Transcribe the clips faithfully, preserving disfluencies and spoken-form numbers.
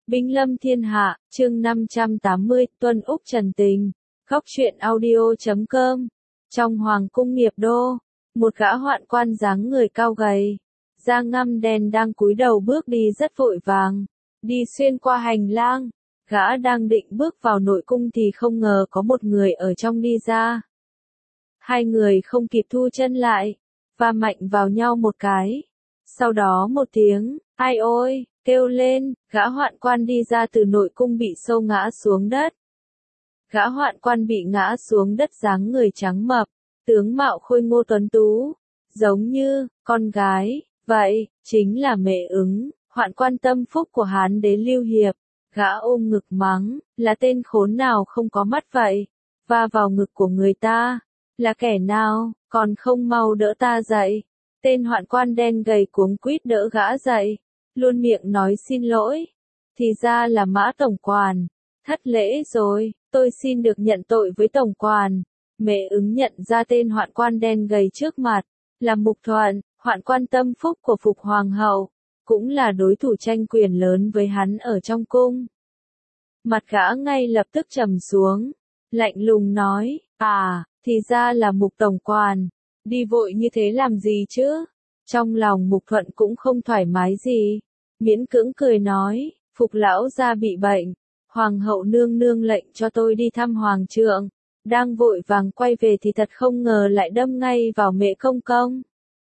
Binh lâm thiên hạ, chương năm trăm tám mươi, Tuân Úc Trần Tình, Góc truyện audio chấm com. Trong hoàng cung Nghiệp Đô, một gã hoạn quan dáng người cao gầy, da ngăm đen đang cúi đầu bước đi rất vội vàng, đi xuyên qua hành lang. Gã đang định bước vào nội cung thì không ngờ có một người ở trong đi ra. Hai người không kịp thu chân lại, va mạnh vào nhau một cái. Sau đó một tiếng, ai ôi, kêu lên, gã hoạn quan đi ra từ nội cung bị sâu ngã xuống đất. Gã hoạn quan bị ngã xuống đất dáng người trắng mập, tướng mạo khôi ngô tuấn tú, giống như con gái, vậy, chính là Mễ Ứng, hoạn quan tâm phúc của Hán đế Lưu Hiệp. Gã ôm ngực mắng, là tên khốn nào không có mắt vậy, va vào ngực của người ta, là kẻ nào, còn không mau đỡ ta dậy. Tên hoạn quan đen gầy cuống quýt đỡ gã dậy, luôn miệng nói xin lỗi. Thì ra là Mã tổng quản, thất lễ rồi, tôi xin được nhận tội với tổng quản. Mễ Ứng nhận ra tên hoạn quan đen gầy trước mặt, là Mục Thuận, hoạn quan tâm phúc của Phục Hoàng hậu, cũng là đối thủ tranh quyền lớn với hắn ở trong cung. Mặt gã ngay lập tức trầm xuống, lạnh lùng nói, à, thì ra là Mục tổng quản, đi vội như thế làm gì chứ? Trong lòng Mục Thuận cũng không thoải mái gì, miễn cưỡng cười nói, Phục lão gia bị bệnh, Hoàng hậu nương nương lệnh cho tôi đi thăm Hoàng trượng, đang vội vàng quay về thì thật không ngờ lại đâm ngay vào Mễ công công.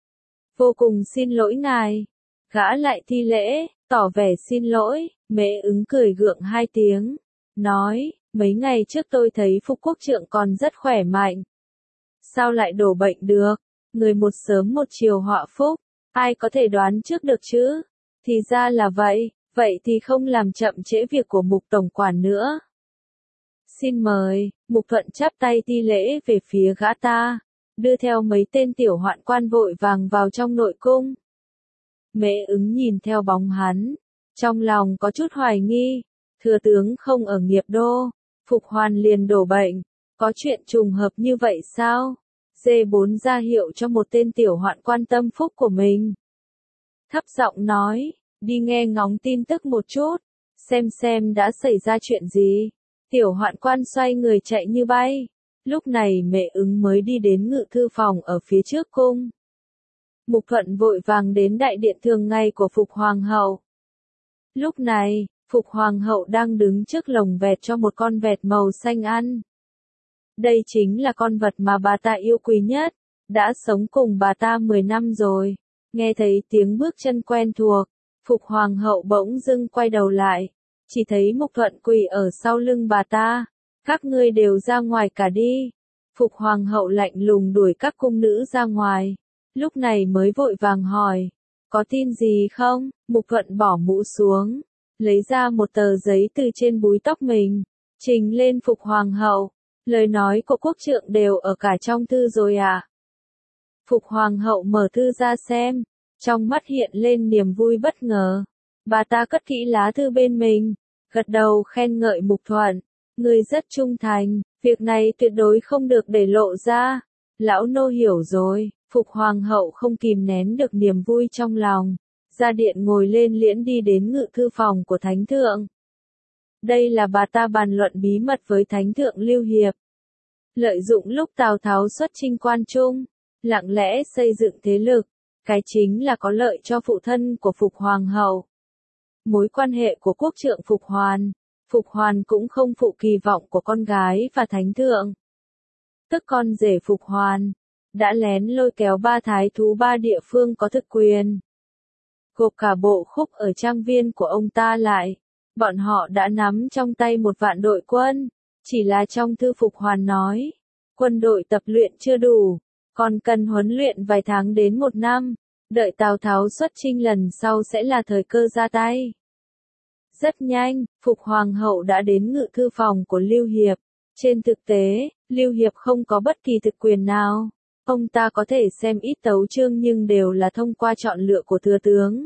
Vô cùng xin lỗi ngài. Gã lại thi lễ, tỏ vẻ xin lỗi. Mễ Ứng cười gượng hai tiếng, nói, mấy ngày trước tôi thấy Phục quốc trượng còn rất khỏe mạnh. Sao lại đổ bệnh được? Người một sớm một chiều họa phúc, ai có thể đoán trước được chứ? Thì ra là vậy, vậy thì không làm chậm trễ việc của Mục tổng quản nữa. Xin mời. Mục Thuận chắp tay thi lễ về phía gã ta, đưa theo mấy tên tiểu hoạn quan vội vàng vào trong nội cung. Mễ Ứng nhìn theo bóng hắn, trong lòng có chút hoài nghi, thừa tướng không ở Nghiệp Đô, Phục Hoàn liền đổ bệnh, có chuyện trùng hợp như vậy sao? dê bốn ra hiệu cho một tên tiểu hoạn quan tâm phúc của mình. Thấp giọng nói, đi nghe ngóng tin tức một chút, xem xem đã xảy ra chuyện gì. Tiểu hoạn quan xoay người chạy như bay, lúc này Mễ Ứng mới đi đến ngự thư phòng ở phía trước cung. Mục Thuận vội vàng đến đại điện thường ngày của Phục Hoàng hậu. Lúc này, Phục Hoàng hậu đang đứng trước lồng vẹt cho một con vẹt màu xanh ăn. Đây chính là con vật mà bà ta yêu quý nhất, đã sống cùng bà ta mười năm rồi. Nghe thấy tiếng bước chân quen thuộc, Phục Hoàng hậu bỗng dưng quay đầu lại, chỉ thấy Mục Thuận quỳ ở sau lưng bà ta. Các ngươi đều ra ngoài cả đi. Phục Hoàng hậu lạnh lùng đuổi các cung nữ ra ngoài. Lúc này mới vội vàng hỏi, có tin gì không? Mục Thuận bỏ mũ xuống, lấy ra một tờ giấy từ trên búi tóc mình, trình lên Phục Hoàng hậu, lời nói của quốc trượng đều ở cả trong thư rồi à? Phục Hoàng hậu mở thư ra xem, trong mắt hiện lên niềm vui bất ngờ. Bà ta cất kỹ lá thư bên mình, gật đầu khen ngợi Mục Thuận, người rất trung thành, việc này tuyệt đối không được để lộ ra. Lão nô hiểu rồi. Phục Hoàng hậu không kìm nén được niềm vui trong lòng, ra điện ngồi lên liễn đi đến ngự thư phòng của Thánh thượng. Đây là bà ta bàn luận bí mật với Thánh thượng Lưu Hiệp. Lợi dụng lúc Tào Tháo xuất chinh quan trung, lặng lẽ xây dựng thế lực, cái chính là có lợi cho phụ thân của Phục Hoàng hậu. Mối quan hệ của quốc trượng Phục Hoàn, Phục Hoàn cũng không phụ kỳ vọng của con gái và Thánh thượng. Tức con rể Phục Hoàn đã lén lôi kéo ba thái thú ba địa phương có thực quyền, gộp cả bộ khúc ở trang viên của ông ta lại. Bọn họ đã nắm trong tay một vạn đội quân, chỉ là trong thư Phục Hoàn nói, quân đội tập luyện chưa đủ, còn cần huấn luyện vài tháng đến một năm, đợi Tào Tháo xuất chinh lần sau sẽ là thời cơ ra tay. Rất nhanh, Phục Hoàng hậu đã đến ngự thư phòng của Lưu Hiệp. Trên thực tế, Lưu Hiệp không có bất kỳ thực quyền nào. Ông ta có thể xem ít tấu chương nhưng đều là thông qua chọn lựa của thừa tướng.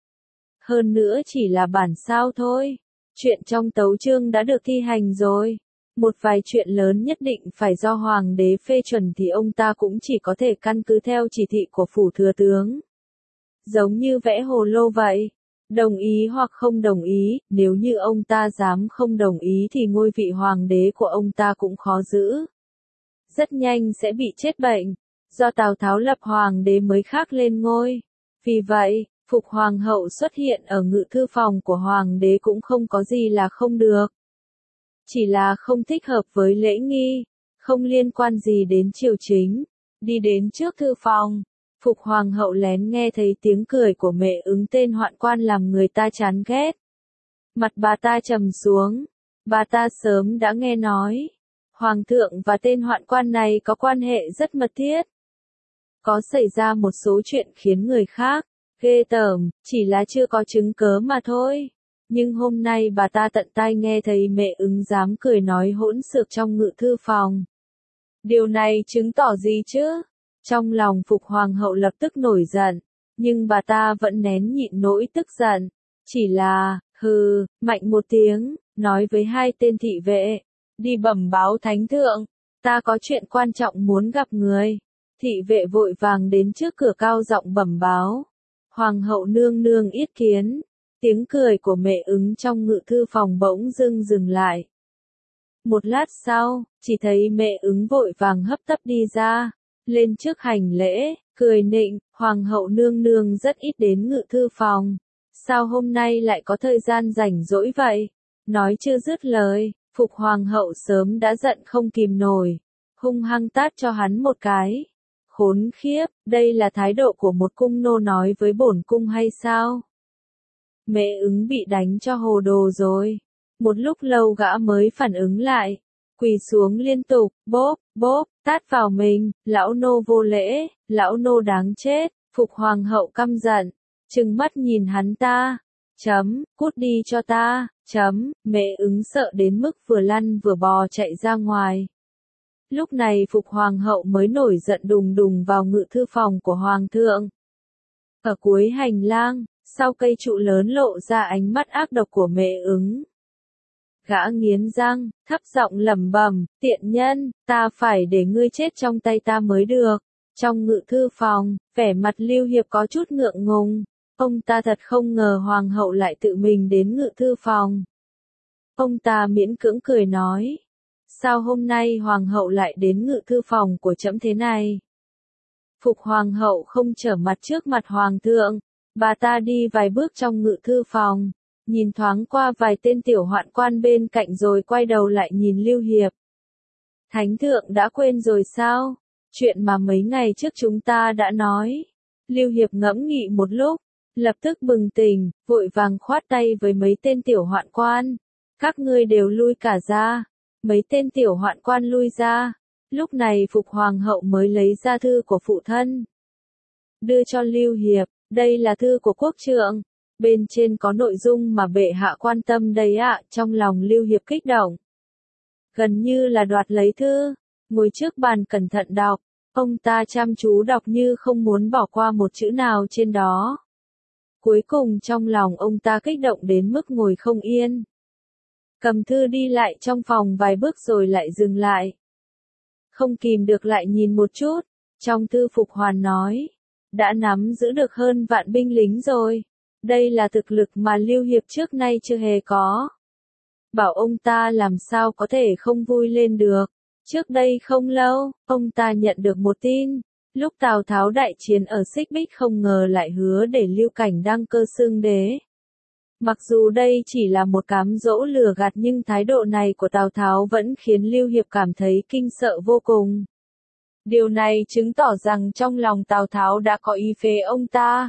Hơn nữa chỉ là bản sao thôi. Chuyện trong tấu chương đã được thi hành rồi. Một vài chuyện lớn nhất định phải do Hoàng đế phê chuẩn thì ông ta cũng chỉ có thể căn cứ theo chỉ thị của phủ thừa tướng. Giống như vẽ hồ lô vậy. Đồng ý hoặc không đồng ý, nếu như ông ta dám không đồng ý thì ngôi vị hoàng đế của ông ta cũng khó giữ. Rất nhanh sẽ bị chết bệnh, do Tào Tháo lập hoàng đế mới khác lên ngôi. Vì vậy, Phục Hoàng hậu xuất hiện ở ngự thư phòng của hoàng đế cũng không có gì là không được. Chỉ là không thích hợp với lễ nghi, không liên quan gì đến triều chính. Đi đến trước thư phòng, Phục Hoàng hậu lén nghe thấy tiếng cười của Mẹ Ứng tên hoạn quan làm người ta chán ghét. Mặt bà ta trầm xuống, bà ta sớm đã nghe nói, Hoàng thượng và tên hoạn quan này có quan hệ rất mật thiết. Có xảy ra một số chuyện khiến người khác ghê tởm, chỉ là chưa có chứng cớ mà thôi. Nhưng hôm nay bà ta tận tai nghe thấy Mẹ Ứng dám cười nói hỗn xược trong ngự thư phòng. Điều này chứng tỏ gì chứ? Trong lòng Phục Hoàng hậu lập tức nổi giận, nhưng bà ta vẫn nén nhịn nỗi tức giận. Chỉ là, hừ, mạnh một tiếng, nói với hai tên thị vệ, đi bẩm báo thánh thượng, ta có chuyện quan trọng muốn gặp người. Thị vệ vội vàng đến trước cửa cao giọng bẩm báo. Hoàng hậu nương nương yết kiến. Tiếng cười của Mẹ Ứng trong ngự thư phòng bỗng dưng dừng lại. Một lát sau, chỉ thấy Mẹ Ứng vội vàng hấp tấp đi ra, lên trước hành lễ, cười nịnh, Hoàng hậu nương nương rất ít đến ngự thư phòng. Sao hôm nay lại có thời gian rảnh rỗi vậy? Nói chưa dứt lời, Phục Hoàng hậu sớm đã giận không kìm nổi, hung hăng tát cho hắn một cái. Khốn khiếp, đây là thái độ của một cung nô nói với bổn cung hay sao? Mẹ Ứng bị đánh cho hồ đồ rồi. Một lúc lâu gã mới phản ứng lại, quỳ xuống liên tục, bóp, bóp, tát vào mình, lão nô vô lễ, lão nô đáng chết. Phục Hoàng hậu căm giận, trừng mắt nhìn hắn ta, chấm, cút đi cho ta, chấm. Mẹ Ứng sợ đến mức vừa lăn vừa bò chạy ra ngoài. Lúc này Phục Hoàng hậu mới nổi giận đùng đùng vào ngự thư phòng của Hoàng thượng. Ở cuối hành lang, sau cây trụ lớn lộ ra ánh mắt ác độc của Mẹ Ứng. Gã nghiến răng, thấp giọng lẩm bẩm, tiện nhân, ta phải để ngươi chết trong tay ta mới được. Trong ngự thư phòng, vẻ mặt Lưu Hiệp có chút ngượng ngùng. Ông ta thật không ngờ Hoàng hậu lại tự mình đến ngự thư phòng. Ông ta miễn cưỡng cười nói. Sao hôm nay Hoàng hậu lại đến ngự thư phòng của trẫm thế này? Phục Hoàng hậu không trở mặt trước mặt Hoàng thượng. Bà ta đi vài bước trong ngự thư phòng, nhìn thoáng qua vài tên tiểu hoạn quan bên cạnh rồi quay đầu lại nhìn Lưu Hiệp. Thánh thượng đã quên rồi sao? Chuyện mà mấy ngày trước chúng ta đã nói. Lưu Hiệp ngẫm nghĩ một lúc, lập tức bừng tỉnh, vội vàng khoát tay với mấy tên tiểu hoạn quan. Các ngươi đều lui cả ra. Mấy tên tiểu hoạn quan lui ra. Lúc này Phục Hoàng hậu mới lấy ra thư của phụ thân, đưa cho Lưu Hiệp. Đây là thư của quốc trượng. Bên trên có nội dung mà bệ hạ quan tâm đấy ạ. Trong lòng Lưu Hiệp kích động, gần như là đoạt lấy thư, ngồi trước bàn cẩn thận đọc. Ông ta chăm chú đọc như không muốn bỏ qua một chữ nào trên đó. Cuối cùng trong lòng ông ta kích động đến mức ngồi không yên. Cầm thư đi lại trong phòng vài bước rồi lại dừng lại. Không kìm được lại nhìn một chút. Trong thư Phục Hoàn nói, đã nắm giữ được hơn vạn binh lính rồi. Đây là thực lực mà Lưu Hiệp trước nay chưa hề có. Bảo ông ta làm sao có thể không vui lên được. Trước đây không lâu, ông ta nhận được một tin. Lúc Tào Tháo đại chiến ở Xích Bích không ngờ lại hứa để Lưu Cảnh đăng cơ xưng đế. Mặc dù đây chỉ là một cám dỗ lừa gạt nhưng thái độ này của Tào Tháo vẫn khiến Lưu Hiệp cảm thấy kinh sợ vô cùng. Điều này chứng tỏ rằng trong lòng Tào Tháo đã có ý phế ông ta.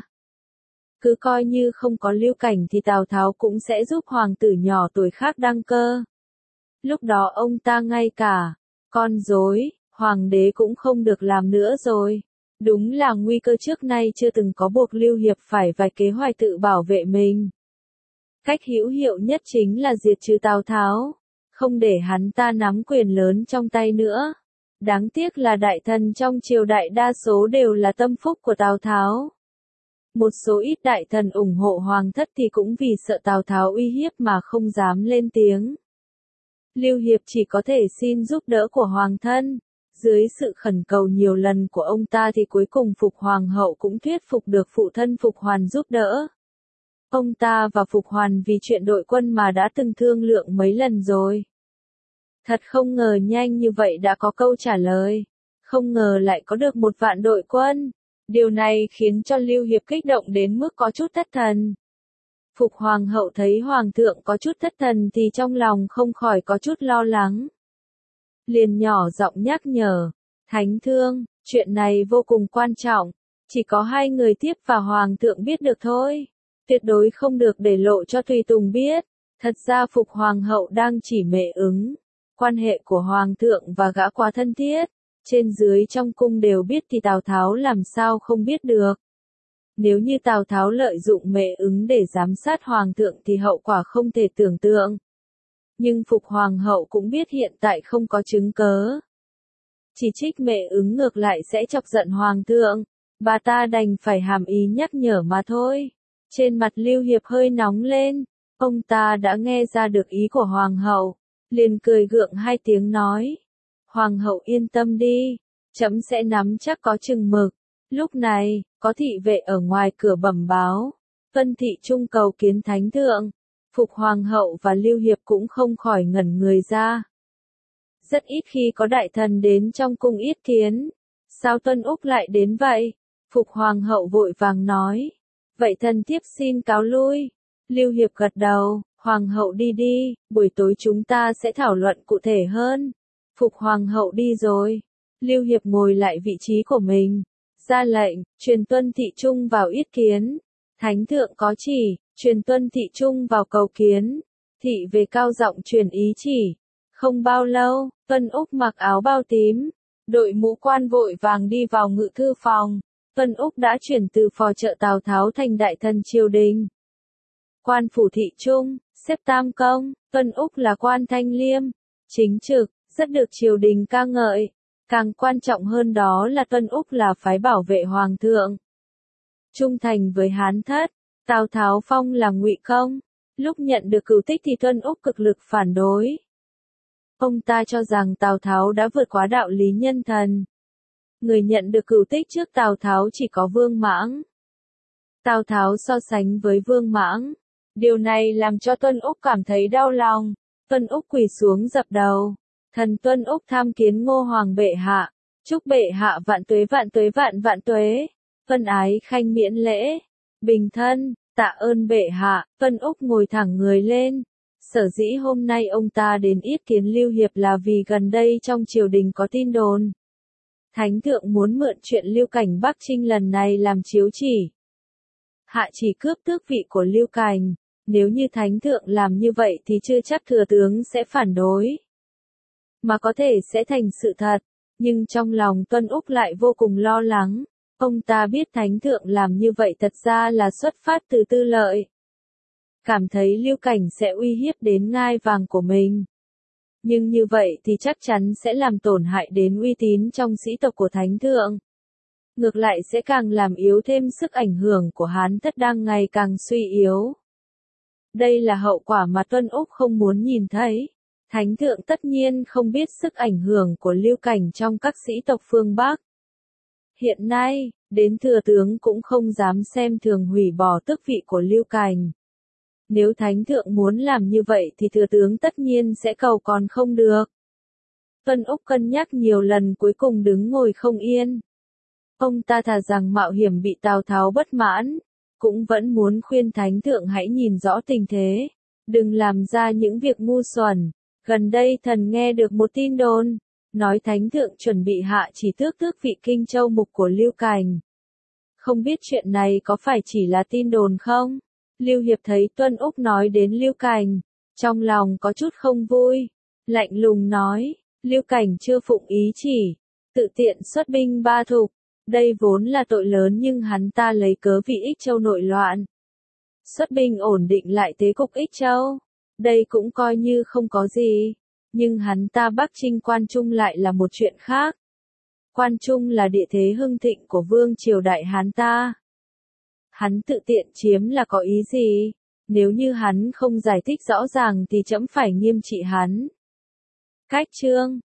Cứ coi như không có Lưu Cảnh thì Tào Tháo cũng sẽ giúp hoàng tử nhỏ tuổi khác đăng cơ. Lúc đó ông ta ngay cả con rối, hoàng đế cũng không được làm nữa rồi. Đúng là nguy cơ trước nay chưa từng có buộc Lưu Hiệp phải vài kế hoạch tự bảo vệ mình. Cách hữu hiệu nhất chính là diệt trừ Tào Tháo, không để hắn ta nắm quyền lớn trong tay nữa. Đáng tiếc là đại thần trong triều đại đa số đều là tâm phúc của Tào Tháo. Một số ít đại thần ủng hộ hoàng thất thì cũng vì sợ Tào Tháo uy hiếp mà không dám lên tiếng. Lưu Hiệp chỉ có thể xin giúp đỡ của hoàng thân. Dưới sự khẩn cầu nhiều lần của ông ta thì cuối cùng Phục Hoàng hậu cũng thuyết phục được phụ thân Phục Hoàn giúp đỡ. Ông ta và Phục Hoàn vì chuyện đội quân mà đã từng thương lượng mấy lần rồi. Thật không ngờ nhanh như vậy đã có câu trả lời. Không ngờ lại có được một vạn đội quân. Điều này khiến cho Lưu Hiệp kích động đến mức có chút thất thần. Phục Hoàng hậu thấy Hoàng thượng có chút thất thần thì trong lòng không khỏi có chút lo lắng. Liền nhỏ giọng nhắc nhở, Thánh Thương, chuyện này vô cùng quan trọng, chỉ có hai người tiếp và Hoàng thượng biết được thôi. Tuyệt đối không được để lộ cho tùy tùng biết. Thật ra Phục Hoàng hậu đang chỉ mệ ứng. Quan hệ của Hoàng thượng và gã quá thân thiết. Trên dưới trong cung đều biết thì Tào Tháo làm sao không biết được. Nếu như Tào Tháo lợi dụng mệ ứng để giám sát Hoàng thượng thì hậu quả không thể tưởng tượng. Nhưng Phục Hoàng hậu cũng biết hiện tại không có chứng cớ. Chỉ trích mệ ứng ngược lại sẽ chọc giận Hoàng thượng. Bà ta đành phải hàm ý nhắc nhở mà thôi. Trên mặt Lưu Hiệp hơi nóng lên. Ông ta đã nghe ra được ý của Hoàng hậu. Liền cười gượng hai tiếng nói. Hoàng hậu yên tâm đi. Trẫm sẽ nắm chắc có chừng mực. Lúc này, có thị vệ ở ngoài cửa bẩm báo. Vân thị trung cầu kiến Thánh thượng. Phục Hoàng hậu và Lưu Hiệp cũng không khỏi ngẩn người ra. Rất ít khi có đại thần đến trong cung yết kiến. Sao Tuân Úc lại đến vậy? Phục Hoàng hậu vội vàng nói. Vậy thần thiếp xin cáo lui. Lưu Hiệp gật đầu. Hoàng hậu đi đi, buổi tối chúng ta sẽ thảo luận cụ thể hơn. Phục Hoàng hậu đi rồi. Lưu Hiệp ngồi lại vị trí của mình. Ra lệnh, truyền Tuân thị trung vào yết kiến. Thánh thượng có chỉ, truyền Tuân thị trung vào cầu kiến. Thị về cao giọng truyền ý chỉ. Không bao lâu, Tuân Úc mặc áo bao tím. Đội mũ quan vội vàng đi vào ngự thư phòng. Tuân Úc đã chuyển từ phò trợ Tào Tháo thành đại thần triều đình. Quan phủ thị trung, xếp tam công, Tuân Úc là quan thanh liêm, chính trực, rất được triều đình ca ngợi. Càng quan trọng hơn đó là Tuân Úc là phái bảo vệ Hoàng thượng. Trung thành với Hán thất, Tào Tháo phong là Ngụy công. Lúc nhận được cửu tích thì Tuân Úc cực lực phản đối. Ông ta cho rằng Tào Tháo đã vượt quá đạo lý nhân thần. Người nhận được cửu tích trước Tào Tháo chỉ có Vương Mãng. Tào Tháo so sánh với Vương Mãng. Điều này làm cho Tuân Úc cảm thấy đau lòng. Tuân Úc quỳ xuống dập đầu. Thần Tuân Úc tham kiến Ngô Hoàng bệ hạ. Chúc bệ hạ vạn tuế vạn tuế vạn vạn tuế. Vân ái khanh miễn lễ. Bình thân, tạ ơn bệ hạ. Tuân Úc ngồi thẳng người lên. Sở dĩ hôm nay ông ta đến yết kiến Lưu Hiệp là vì gần đây trong triều đình có tin đồn. Thánh thượng muốn mượn chuyện Lưu Cảnh Bắc Trinh lần này làm chiếu chỉ. Hạ chỉ cướp tước vị của Lưu Cảnh. Nếu như Thánh thượng làm như vậy thì chưa chắc thừa tướng sẽ phản đối. Mà có thể sẽ thành sự thật. Nhưng trong lòng Tuân Úc lại vô cùng lo lắng. Ông ta biết Thánh thượng làm như vậy thật ra là xuất phát từ tư lợi. Cảm thấy Lưu Cảnh sẽ uy hiếp đến ngai vàng của mình. Nhưng như vậy thì chắc chắn sẽ làm tổn hại đến uy tín trong sĩ tộc của Thánh thượng. Ngược lại sẽ càng làm yếu thêm sức ảnh hưởng của Hán thất đang ngày càng suy yếu. Đây là hậu quả mà Tuân Úc không muốn nhìn thấy. Thánh thượng tất nhiên không biết sức ảnh hưởng của Lưu Cảnh trong các sĩ tộc phương Bắc. Hiện nay, đến thừa tướng cũng không dám xem thường hủy bỏ tước vị của Lưu Cảnh. Nếu Thánh thượng muốn làm như vậy thì thừa tướng tất nhiên sẽ cầu còn không được. Tuân Úc cân nhắc nhiều lần cuối cùng đứng ngồi không yên. Ông ta thà rằng mạo hiểm bị Tào Tháo bất mãn, cũng vẫn muốn khuyên Thánh thượng hãy nhìn rõ tình thế, đừng làm ra những việc ngu xuẩn. Gần đây thần nghe được một tin đồn, nói Thánh thượng chuẩn bị hạ chỉ tước tước vị Kinh Châu mục của Lưu Cảnh. Không biết chuyện này có phải chỉ là tin đồn không? Lưu Hiệp thấy Tuân Úc nói đến Lưu Cảnh, trong lòng có chút không vui, lạnh lùng nói, Lưu Cảnh chưa phụng ý chỉ, tự tiện xuất binh ba thục, đây vốn là tội lớn nhưng hắn ta lấy cớ vì Ích Châu nội loạn. Xuất binh ổn định lại thế cục Ích Châu, đây cũng coi như không có gì, nhưng hắn ta Bắc Trinh Quan Trung lại là một chuyện khác. Quan Trung là địa thế hưng thịnh của vương triều Đại Hán ta. Hắn tự tiện chiếm là có ý gì? Nếu như hắn không giải thích rõ ràng thì trẫm phải nghiêm trị hắn. Cách chương